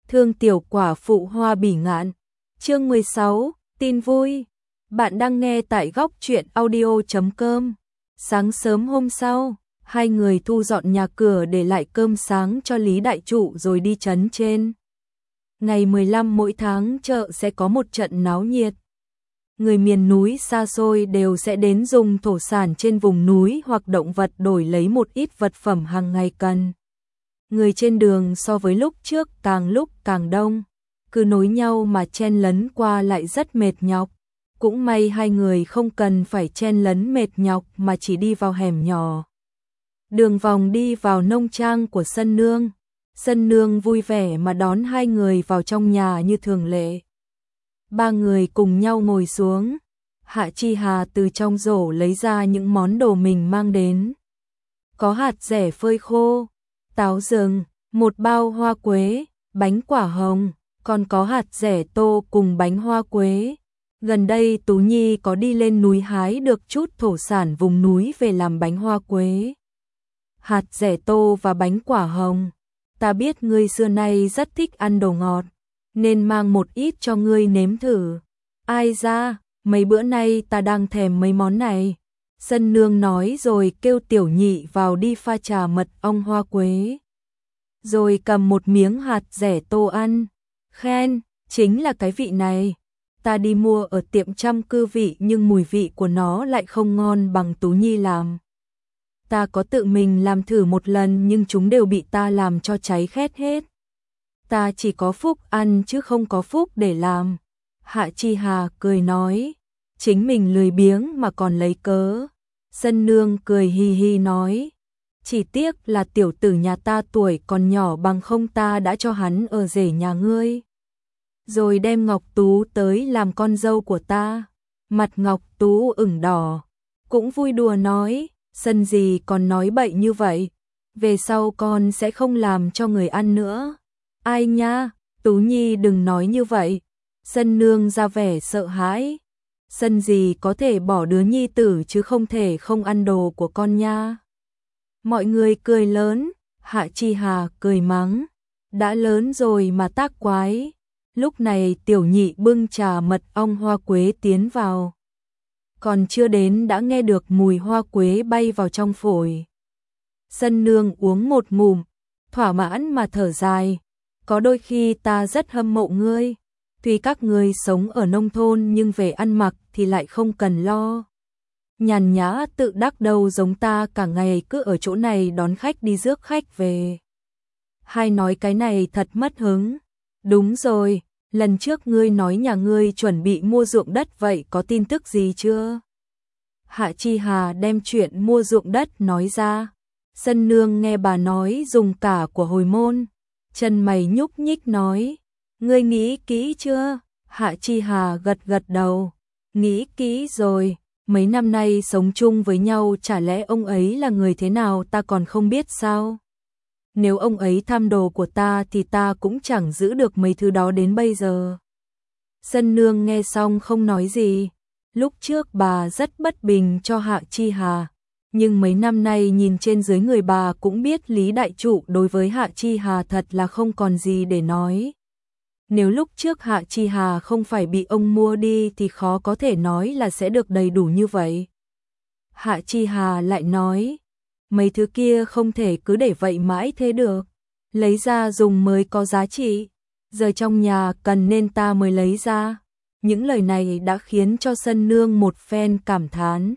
Thương tiểu quả phụ Hoa Bỉ Ngạn. Chương 16, tin vui. Bạn đang nghe tại góc truyện audio.com. Sáng sớm hôm sau, hai người thu dọn nhà cửa để lại cơm sáng cho Lý Đại Trụ rồi đi trấn trên. Ngày 15 mỗi tháng chợ sẽ có một trận náo nhiệt. Người miền núi xa xôi đều sẽ đến dùng thổ sản trên vùng núi hoặc động vật đổi lấy một ít vật phẩm hàng ngày cần. Người trên đường so với lúc trước càng lúc càng đông, cứ nối nhau mà chen lấn qua lại rất mệt nhọc. Cũng may hai người không cần phải chen lấn mệt nhọc mà chỉ đi vào hẻm nhỏ. Đường vòng đi vào nông trang của Sân Nương. Sân Nương vui vẻ mà đón hai người vào trong nhà như thường lệ. Ba người cùng nhau ngồi xuống. Hạ Chi Hà từ trong rổ lấy ra những món đồ mình mang đến. Có hạt dẻ phơi khô, táo rừng, một bao hoa quế, bánh quả hồng, còn có hạt dẻ tô cùng bánh hoa quế. Gần đây Tú Nhi có đi lên núi hái được chút thổ sản vùng núi về làm bánh hoa quế. Hạt dẻ tô và bánh quả hồng. Ta biết ngươi xưa nay rất thích ăn đồ ngọt, nên mang một ít cho ngươi nếm thử. Ai ra, mấy bữa nay ta đang thèm mấy món này. Sân Nương nói rồi kêu Tiểu Nhị vào đi pha trà mật ong hoa quế. Rồi cầm một miếng hạt dẻ tô ăn. Khen, chính là cái vị này. Ta đi mua ở tiệm Trăm Cư Vị nhưng mùi vị của nó lại không ngon bằng Tú Nhi làm. Ta có tự mình làm thử một lần nhưng chúng đều bị ta làm cho cháy khét hết. Ta chỉ có phúc ăn chứ không có phúc để làm. Hạ Chi Hà cười nói, chính mình lười biếng mà còn lấy cớ. Sân Nương cười hi hi nói, chỉ tiếc là tiểu tử nhà ta tuổi còn nhỏ bằng không ta đã cho hắn ở rể nhà ngươi. Rồi đem Ngọc Tú tới làm con dâu của ta. Mặt Ngọc Tú ửng đỏ, cũng vui đùa nói, Sân gì còn nói bậy như vậy, về sau con sẽ không làm cho người ăn nữa. Ai nha, Tú Nhi đừng nói như vậy. Sân Nương ra vẻ sợ hãi. Sân gì có thể bỏ đứa nhi tử chứ không thể không ăn đồ của con nha. Mọi người cười lớn, Hạ Chi Hà cười mắng, đã lớn rồi mà tác quái. Lúc này Tiểu Nhị bưng trà mật ong hoa quế tiến vào. Còn chưa đến đã nghe được mùi hoa quế bay vào trong phổi. Sân Nương uống một ngụm, thỏa mãn mà thở dài. Có đôi khi ta rất hâm mộ ngươi. Tuy các ngươi sống ở nông thôn nhưng về ăn mặc thì lại không cần lo. Nhàn nhã tự đắc đâu giống ta cả ngày cứ ở chỗ này đón khách đi rước khách về. Hai nói cái này thật mất hứng. Đúng rồi, lần trước ngươi nói nhà ngươi chuẩn bị mua ruộng đất vậy có tin tức gì chưa? Hạ Chi Hà đem chuyện mua ruộng đất nói ra. Sân Nương nghe bà nói dùng cả của hồi môn. Chân mày nhúc nhích nói, ngươi nghĩ kỹ chưa? Hạ Chi Hà gật gật đầu, nghĩ kỹ rồi, mấy năm nay sống chung với nhau chả lẽ ông ấy là người thế nào ta còn không biết sao? Nếu ông ấy tham đồ của ta thì ta cũng chẳng giữ được mấy thứ đó đến bây giờ. Sân Nương nghe xong không nói gì, lúc trước bà rất bất bình cho Hạ Chi Hà. Nhưng mấy năm nay nhìn trên dưới người bà cũng biết Lý Đại Trụ đối với Hạ Chi Hà thật là không còn gì để nói. Nếu lúc trước Hạ Chi Hà không phải bị ông mua đi thì khó có thể nói là sẽ được đầy đủ như vậy. Hạ Chi Hà lại nói, mấy thứ kia không thể cứ để vậy mãi thế được. Lấy ra dùng mới có giá trị. Giờ trong nhà cần nên ta mới lấy ra. Những lời này đã khiến cho Sân Nương một phen cảm thán.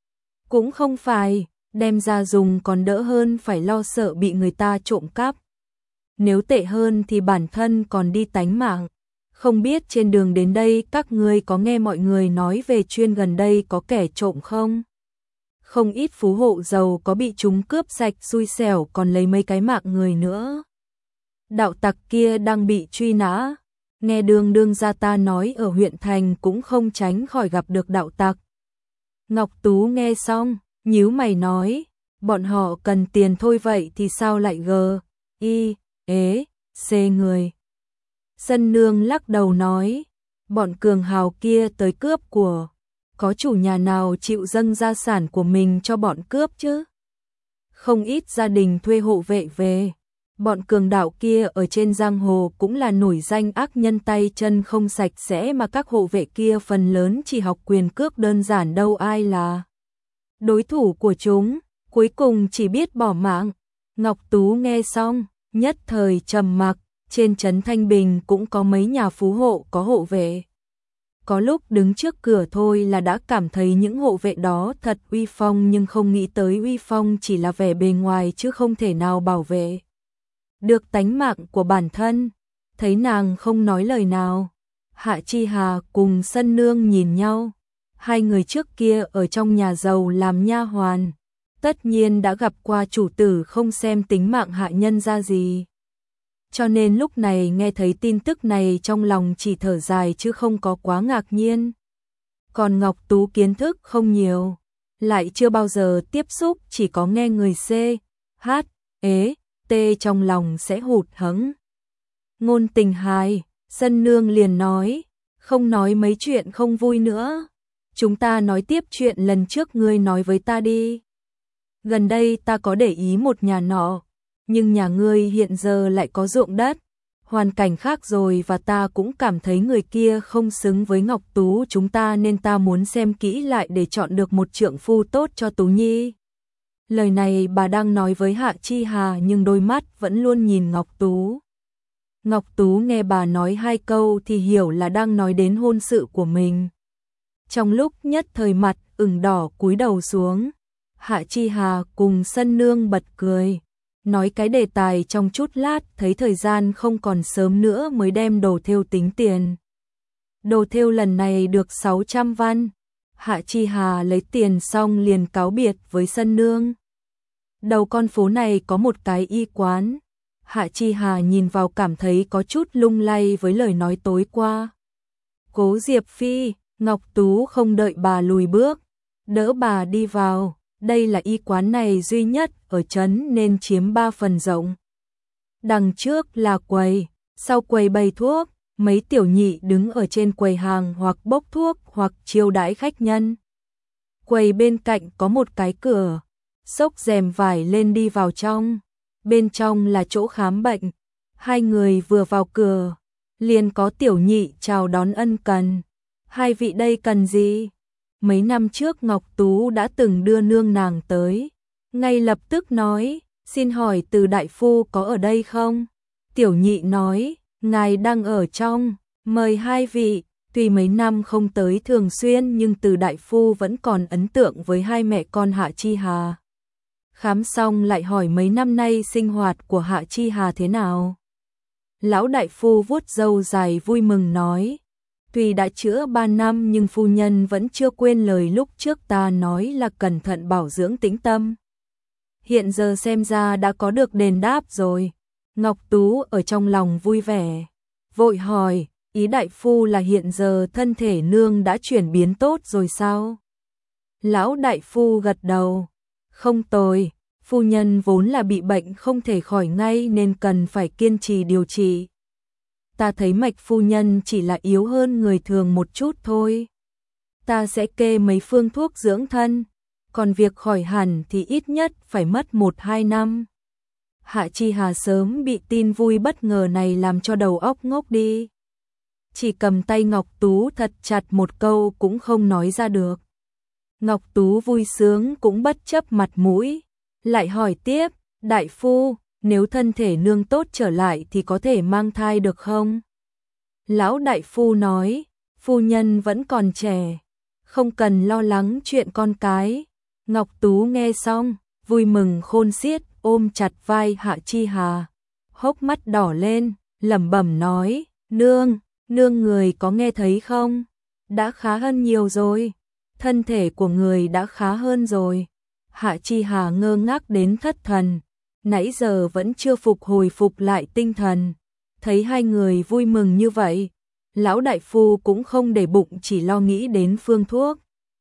Cũng không phải, đem ra dùng còn đỡ hơn phải lo sợ bị người ta trộm cắp. Nếu tệ hơn thì bản thân còn đi tánh mạng. Không biết trên đường đến đây các ngươi có nghe mọi người nói về chuyên gần đây có kẻ trộm không? Không ít phú hộ giàu có bị chúng cướp sạch xui xẻo còn lấy mấy cái mạng người nữa. Đạo tặc kia đang bị truy nã. Nghe đương gia ta nói ở huyện thành cũng không tránh khỏi gặp được đạo tặc. Ngọc Tú nghe xong, nhíu mày nói, bọn họ cần tiền thôi vậy thì sao lại xê người. Sân Nương lắc đầu nói, bọn cường hào kia tới cướp của, có chủ nhà nào chịu dâng gia sản của mình cho bọn cướp chứ? Không ít gia đình thuê hộ vệ về, Bọn cường đạo kia ở trên giang hồ cũng là nổi danh ác nhân tay chân không sạch sẽ, mà các hộ vệ kia phần lớn chỉ học quyền cước đơn giản, đâu ai là đối thủ của chúng, cuối cùng chỉ biết bỏ mạng. Ngọc Tú nghe xong, nhất thời trầm mặc. Trên trấn Thanh Bình cũng có mấy nhà phú hộ có hộ vệ. Có lúc đứng trước cửa thôi là đã cảm thấy những hộ vệ đó thật uy phong, nhưng không nghĩ tới uy phong chỉ là vẻ bề ngoài chứ không thể nào bảo vệ được tánh mạng của bản thân. Thấy nàng không nói lời nào, Hạ Chi Hà cùng Sân Nương nhìn nhau. Hai người trước kia ở trong nhà giàu làm nha hoàn, tất nhiên đã gặp qua chủ tử không xem tính mạng hạ nhân ra gì. Cho nên lúc này nghe thấy tin tức này trong lòng chỉ thở dài chứ không có quá ngạc nhiên. Còn Ngọc Tú kiến thức không nhiều, lại chưa bao giờ tiếp xúc, chỉ có nghe người C, H, ế, T trong lòng sẽ hụt hẫng. Ngôn Tình hài, Sân Nương liền nói, không nói mấy chuyện không vui nữa. Chúng ta nói tiếp chuyện lần trước ngươi nói với ta đi. Gần đây ta có để ý một nhà nọ, nhưng nhà ngươi hiện giờ lại có ruộng đất, hoàn cảnh khác rồi, và ta cũng cảm thấy người kia không xứng với Ngọc Tú chúng ta, nên ta muốn xem kỹ lại để chọn được một trượng phu tốt cho Tú Nhi. Lời này bà đang nói với Hạ Chi Hà, nhưng đôi mắt vẫn luôn nhìn Ngọc Tú. Ngọc Tú nghe bà nói hai câu thì hiểu là đang nói đến hôn sự của mình. Trong lúc nhất thời mặt ửng đỏ cúi đầu xuống, Hạ Chi Hà cùng Sân Nương bật cười, nói cái đề tài trong chút lát, thấy thời gian không còn sớm nữa mới đem đồ thêu tính tiền. Đồ thêu lần này được 600 văn. Hạ Chi Hà lấy tiền xong liền cáo biệt với Sân Nương. Đầu con phố này có một cái y quán. Hạ Chi Hà nhìn vào cảm thấy có chút lung lay với lời nói tối qua. Cố Diệp Phi, Ngọc Tú không đợi bà lùi bước, đỡ bà đi vào. Đây là y quán này duy nhất ở trấn nên chiếm 3 phần rộng. Đằng trước là quầy, sau quầy bày thuốc, mấy tiểu nhị đứng ở trên quầy hàng hoặc bốc thuốc hoặc chiêu đãi khách nhân. Quầy bên cạnh có một cái cửa, xốc rèm vải lên đi vào trong. Bên trong là chỗ khám bệnh. Hai người vừa vào cửa, liền có tiểu nhị chào đón ân cần. Hai vị đây cần gì? Mấy năm trước Ngọc Tú đã từng đưa nương nàng tới, ngay lập tức nói, xin hỏi Từ đại phu có ở đây không? Tiểu nhị nói, ngài đang ở trong, mời hai vị. Tuy mấy năm không tới thường xuyên nhưng Từ đại phu vẫn còn ấn tượng với hai mẹ con Hạ Chi Hà. Khám xong lại hỏi mấy năm nay sinh hoạt của Hạ Chi Hà thế nào. Lão đại phu vuốt râu dài vui mừng nói, tuy đã chữa 3 năm nhưng phu nhân vẫn chưa quên lời lúc trước ta nói là cẩn thận bảo dưỡng tĩnh tâm. Hiện giờ xem ra đã có được đền đáp rồi. Ngọc Tú ở trong lòng vui vẻ, vội hỏi, ý đại phu là hiện giờ thân thể nương đã chuyển biến tốt rồi sao? Lão đại phu gật đầu, không tồi, phu nhân vốn là bị bệnh không thể khỏi ngay nên cần phải kiên trì điều trị. Ta thấy mạch phu nhân chỉ là yếu hơn người thường một chút thôi. Ta sẽ kê mấy phương thuốc dưỡng thân, còn việc khỏi hẳn thì ít nhất phải mất 1-2 năm. Hạ Chi Hà sớm bị tin vui bất ngờ này làm cho đầu óc ngốc đi. Chỉ cầm tay Ngọc Tú thật chặt, một câu cũng không nói ra được. Ngọc Tú vui sướng cũng bất chấp mặt mũi, lại hỏi tiếp, đại phu, nếu thân thể nương tốt trở lại thì có thể mang thai được không? Lão đại phu nói, phu nhân vẫn còn trẻ, không cần lo lắng chuyện con cái. Ngọc Tú nghe xong, vui mừng khôn xiết, ôm chặt vai Hạ Chi Hà, hốc mắt đỏ lên, lẩm bẩm nói, nương, nương người có nghe thấy không? Đã khá hơn nhiều rồi, thân thể của người đã khá hơn rồi. Hạ Chi Hà ngơ ngác đến thất thần, nãy giờ vẫn chưa hồi phục lại tinh thần. Thấy hai người vui mừng như vậy, lão đại phu cũng không để bụng, chỉ lo nghĩ đến phương thuốc.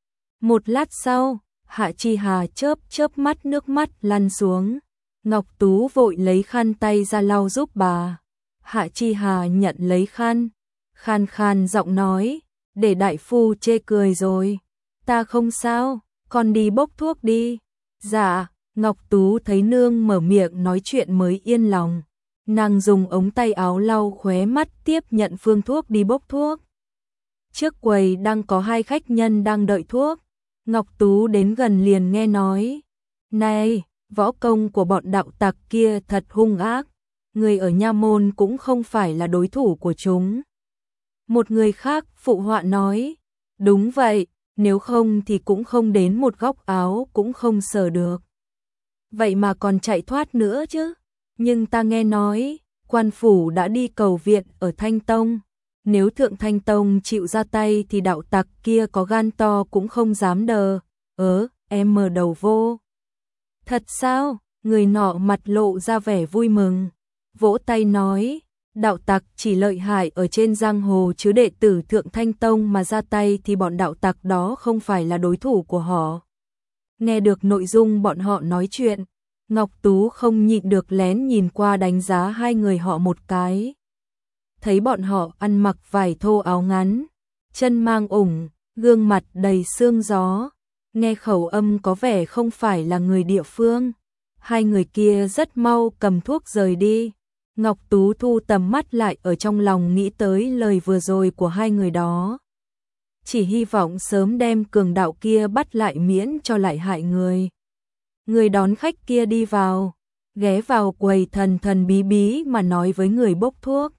Một lát sau, Hạ Chi Hà chớp mắt, nước mắt lăn xuống. Ngọc Tú vội lấy khăn tay ra lau giúp bà. Hạ Chi Hà nhận lấy khăn, khan khan giọng nói, để đại phu chê cười rồi. Ta không sao, con đi bốc thuốc đi. Dạ, Ngọc Tú thấy nương mở miệng nói chuyện mới yên lòng. Nàng dùng ống tay áo lau khóe mắt tiếp nhận phương thuốc đi bốc thuốc. Trước quầy đang có 2 khách nhân đang đợi thuốc. Ngọc Tú đến gần liền nghe nói. Này, võ công của bọn đạo tặc kia thật hung ác. Người ở nha môn cũng không phải là đối thủ của chúng. Một người khác phụ họa nói. Đúng vậy, nếu không thì cũng không đến một góc áo cũng không sờ được. Vậy mà còn chạy thoát nữa chứ. Nhưng ta nghe nói, quan phủ đã đi cầu viện ở Thanh Tông. Nếu Thượng Thanh Tông chịu ra tay thì đạo tặc kia có gan to cũng không dám đờ. Em mở đầu vô. Thật sao? Người nọ mặt lộ ra vẻ vui mừng. Vỗ tay nói, đạo tặc chỉ lợi hại ở trên giang hồ chứ đệ tử Thượng Thanh Tông mà ra tay thì bọn đạo tặc đó không phải là đối thủ của họ. Nghe được nội dung bọn họ nói chuyện, Ngọc Tú không nhịn được lén nhìn qua đánh giá 2 người họ một cái. Thấy bọn họ ăn mặc vải thô áo ngắn, chân mang ủng, gương mặt đầy sương gió, nghe khẩu âm có vẻ không phải là người địa phương. 2 người kia rất mau cầm thuốc rời đi. Ngọc Tú thu tầm mắt lại ở trong lòng nghĩ tới lời vừa rồi của 2 người đó. Chỉ hy vọng sớm đem cường đạo kia bắt lại miễn cho lại hại người. Người đón khách kia đi vào, ghé vào quầy thần thần bí bí mà nói với người bốc thuốc.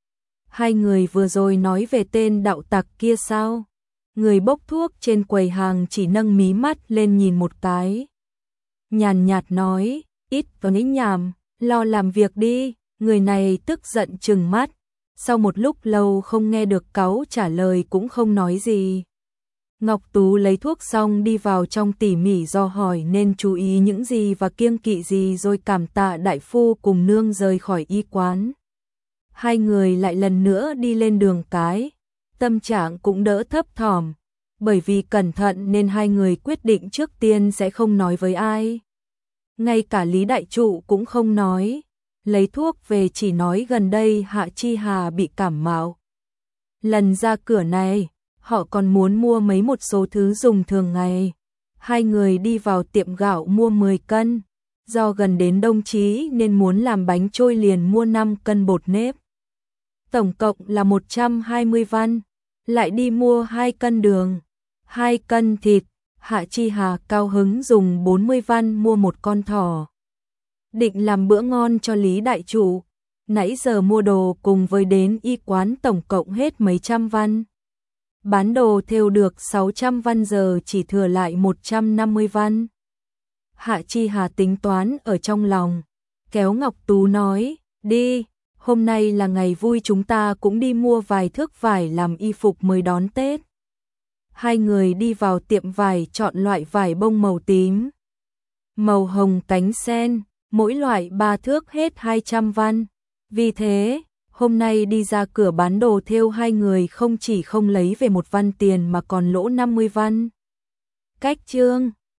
2 người vừa rồi nói về tên đạo tặc kia sao? Người bốc thuốc trên quầy hàng chỉ nâng mí mắt lên nhìn một cái. Nhàn nhạt nói, ít có nói nhảm, lo làm việc đi. Người này tức giận trừng mắt. Sau một lúc lâu không nghe được cáu trả lời cũng không nói gì. Ngọc Tú lấy thuốc xong đi vào trong tỉ mỉ do hỏi nên chú ý những gì và kiêng kỵ gì rồi cảm tạ đại phu cùng nương rời khỏi y quán. 2 người lại lần nữa đi lên đường cái. Tâm trạng cũng đỡ thấp thỏm. Bởi vì cẩn thận nên 2 người quyết định trước tiên sẽ không nói với ai. Ngay cả Lý Đại Trụ cũng không nói. Lấy thuốc về chỉ nói gần đây Hạ Chi Hà bị cảm mạo. Lần ra cửa này, họ còn muốn mua một số thứ dùng thường ngày. 2 người đi vào tiệm gạo mua 10 cân. Do gần đến đông chí nên muốn làm bánh trôi liền mua 5 cân bột nếp. Tổng cộng là 120 văn. Lại đi mua 2 cân đường, 2 cân thịt. Hạ Chi Hà cao hứng dùng 40 văn mua một con thỏ. Định làm bữa ngon cho Lý Đại Trụ. Nãy giờ mua đồ cùng với đến y quán tổng cộng hết mấy trăm văn. Bán đồ thêu được 600 văn giờ chỉ thừa lại 150 văn. Hạ Chi Hà tính toán ở trong lòng. Kéo Ngọc Tú nói, đi, hôm nay là ngày vui chúng ta cũng đi mua vài thước vải làm y phục mới đón Tết. 2 người đi vào tiệm vải chọn loại vải bông màu tím, màu hồng cánh sen. Mỗi loại 3 thước hết 200 văn. Vì thế, hôm nay đi ra cửa bán đồ thêu 2 người không chỉ không lấy về 1 văn tiền mà còn lỗ 50 văn. Cách chương